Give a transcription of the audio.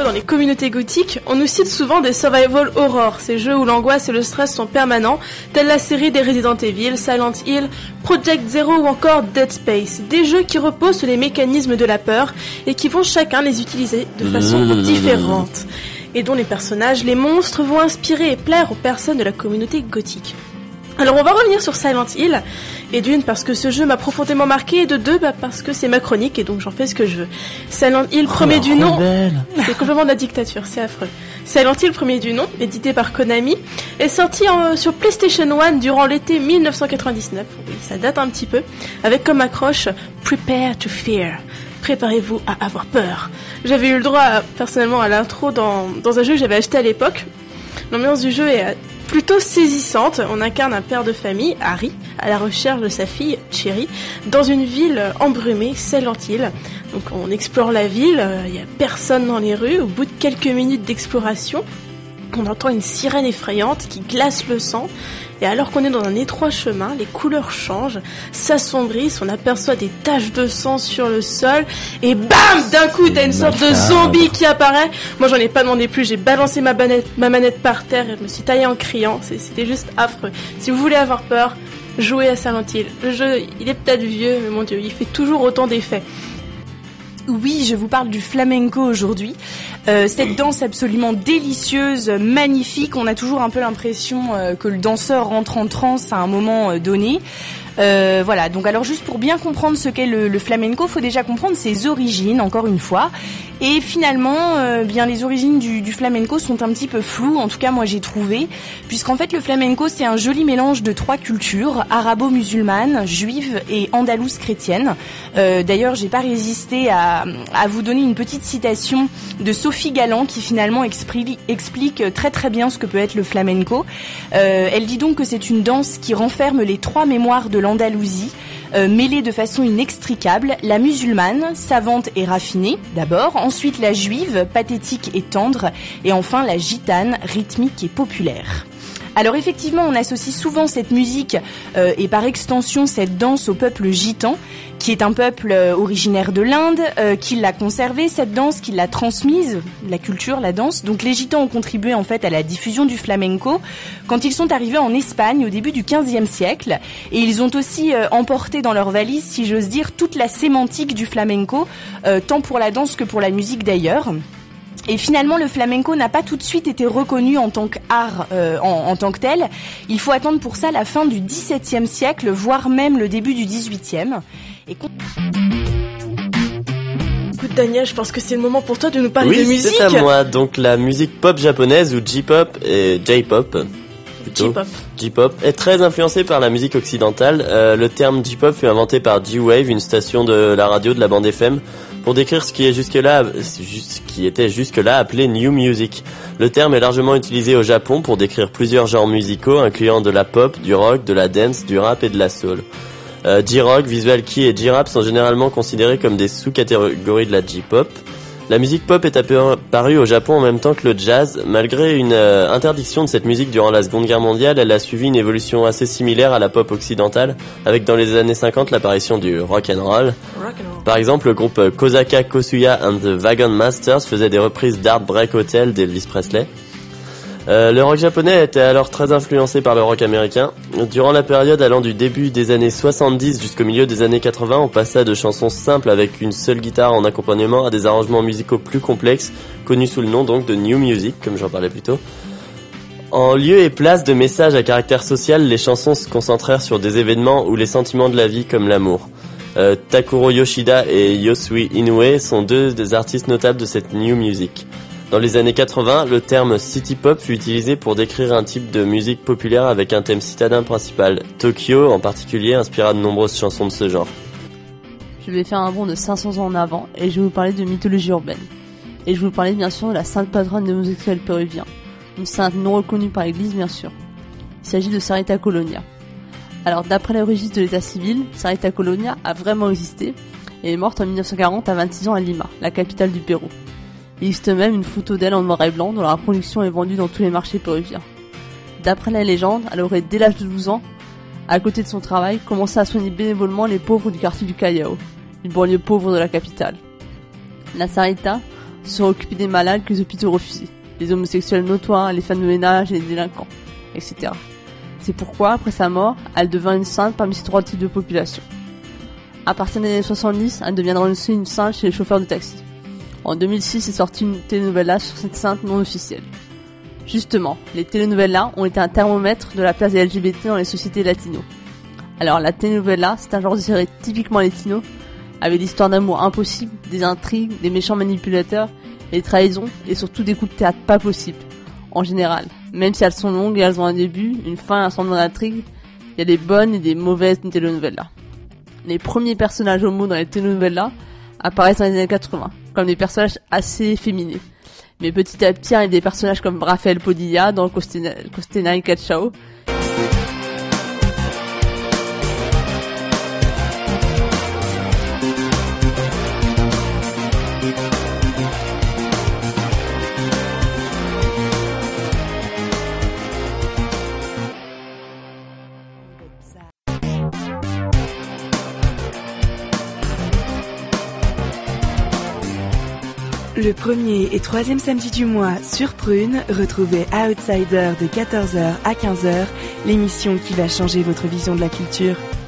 vidéo dans les communautés gothiques, on nous cite souvent des survival horror, ces jeux où l'angoisse et le stress sont permanents, tels la série des Resident Evil, Silent Hill, Project Zero ou encore Dead Space. Des jeux qui reposent sur les mécanismes de la peur et qui vont chacun les utiliser de façon différente. Et dont les personnages, les monstres, vont inspirer et plaire aux personnes de la communauté gothique. Alors on va revenir sur Silent Hill, et d'une parce que ce jeu m'a profondément marqué, et de deux parce que c'est ma chronique et donc j'en fais ce que je veux. Silent Hill, premier du nom, c'est complètement de la dictature, c'est affreux. Silent Hill, premier du nom, édité par Konami, est sorti sur PlayStation 1 durant l'été 1999, oui ça date un petit peu, avec comme accroche « Prepare to Fear ». Préparez-vous à avoir peur. J'avais eu le droit personnellement à l'intro dans un jeu que j'avais acheté à l'époque. L'ambiance du jeu est plutôt saisissante. On incarne un père de famille, Harry, à la recherche de sa fille, Cherry, dans une ville embrumée, Silent Hill. Donc on explore la ville, il n'y a personne dans les rues. Au bout de quelques minutes d'exploration, on entend une sirène effrayante qui glace le sang. Et alors qu'on est dans un étroit chemin, les couleurs changent, s'assombrissent, on aperçoit des taches de sang sur le sol, et bam! D'un coup, t'as une sorte de zombie qui apparaît. Moi, j'en ai pas demandé plus, j'ai balancé ma manette par terre et je me suis taillée en criant. C'était juste affreux. Si vous voulez avoir peur, jouez à Silent Hill. Le jeu, il est peut-être vieux, mais mon Dieu, il fait toujours autant d'effets. Oui, je vous parle du flamenco aujourd'hui. Cette danse absolument délicieuse, magnifique. On a toujours un peu l'impression que le danseur rentre en transe à un moment donné. Voilà, donc alors juste pour bien comprendre ce qu'est le flamenco, faut déjà comprendre ses origines, encore une fois. Et finalement, bien les origines du flamenco sont un petit peu floues, en tout cas moi j'ai trouvé, puisqu'en fait le flamenco c'est un joli mélange de trois cultures, arabo-musulmane, juive et andalouse chrétienne. D'ailleurs j'ai pas résisté à vous donner une petite citation de Sophie Galland qui finalement explique très très bien ce que peut être le flamenco. Elle dit donc que c'est une danse qui renferme les trois mémoires de l'Andalousie, mêlée de façon inextricable, la musulmane, savante et raffinée d'abord, ensuite la juive, pathétique et tendre, et enfin la gitane, rythmique et populaire. Alors effectivement, on associe souvent cette musique et par extension cette danse au peuple gitan, qui est un peuple originaire de l'Inde, qui l'a conservée, cette danse, qui l'a transmise, la culture, la danse. Donc les gitans ont contribué en fait à la diffusion du flamenco quand ils sont arrivés en Espagne au début du XVe siècle. Et ils ont aussi emporté dans leur valise, si j'ose dire, toute la sémantique du flamenco, tant pour la danse que pour la musique d'ailleurs. Et finalement, le flamenco n'a pas tout de suite été reconnu en tant qu'art, en tant que tel. Il faut attendre pour ça la fin du XVIIe siècle, voire même le début du XVIIIe. Écoute Daniel, je pense que c'est le moment pour toi de nous parler de musique. Oui, c'est à moi. Donc la musique pop japonaise, ou J-pop et J-pop, plutôt. J-pop est très influencée par la musique occidentale. Le terme J-pop fut inventé par J-Wave, une station de la radio de la bande FM, pour décrire ce qui était jusque-là appelé New Music. Le terme est largement utilisé au Japon pour décrire plusieurs genres musicaux, incluant de la pop, du rock, de la dance, du rap et de la soul. J-rock, visual kei et J-rap sont généralement considérés comme des sous-catégories de la J-pop. La musique pop est apparue au Japon en même temps que le jazz. Malgré une interdiction de cette musique durant la Seconde Guerre mondiale, elle a suivi une évolution assez similaire à la pop occidentale, avec dans les années 50 l'apparition du rock and roll. Par exemple, le groupe Kosaka Kosuya and the Wagon Masters faisait des reprises d'Art Break Hotel d'Elvis Presley. Le rock japonais était alors très influencé par le rock américain. Durant la période allant du début des années 70 jusqu'au milieu des années 80, on passa de chansons simples avec une seule guitare en accompagnement à des arrangements musicaux plus complexes, connus sous le nom donc de New Music, comme j'en parlais plus tôt. En lieu et place de messages à caractère social, les chansons se concentrèrent sur des événements ou les sentiments de la vie comme l'amour. Takuro Yoshida et Yosui Inoue sont deux des artistes notables de cette New Music. Dans les années 80, le terme city pop fut utilisé pour décrire un type de musique populaire avec un thème citadin principal. Tokyo, en particulier, inspira de nombreuses chansons de ce genre. Je vais faire un bond de 500 ans en avant et je vais vous parler de mythologie urbaine. Et je vais vous parler bien sûr de la sainte patronne des homosexuels péruviens. Une sainte non reconnue par l'église bien sûr. Il s'agit de Sarita Colonia. Alors d'après les registres de l'état civil, Sarita Colonia a vraiment existé et est morte en 1940 à 26 ans à Lima, la capitale du Pérou. Il existe même une photo d'elle en noir et blanc dont la reproduction est vendue dans tous les marchés péruviens. D'après la légende, elle aurait dès l'âge de 12 ans, à côté de son travail, commencé à soigner bénévolement les pauvres du quartier du Callao, une banlieue pauvre de la capitale. La Sarita se occuper des malades que les hôpitaux refusaient, les homosexuels notoires, les femmes de ménage et les délinquants, etc. C'est pourquoi, après sa mort, elle devint une sainte parmi ces trois types de population. À partir des années 70, elle deviendra aussi une sainte chez les chauffeurs de taxi. En 2006 est sortie une telenovela sur cette sainte non officielle. Justement, les telenovelas ont été un thermomètre de la place des LGBT dans les sociétés latino. Alors la telenovela, c'est un genre de série typiquement latino, avec des histoires d'amour impossibles, des intrigues, des méchants manipulateurs, des trahisons et surtout des coups de théâtre pas possibles. En général, même si elles sont longues et elles ont un début, une fin et un semblant d'intrigue, il y a des bonnes et des mauvaises telenovelas. Les premiers personnages homo dans les telenovelas apparaissent dans les années 80, comme des personnages assez féminés. Mais petit à petit, il y a des personnages comme Rafael Padilla dans Costenay y Cachao. Le premier et troisième samedi du mois sur Prune, retrouvez Outsider de 14h à 15h, l'émission qui va changer votre vision de la culture.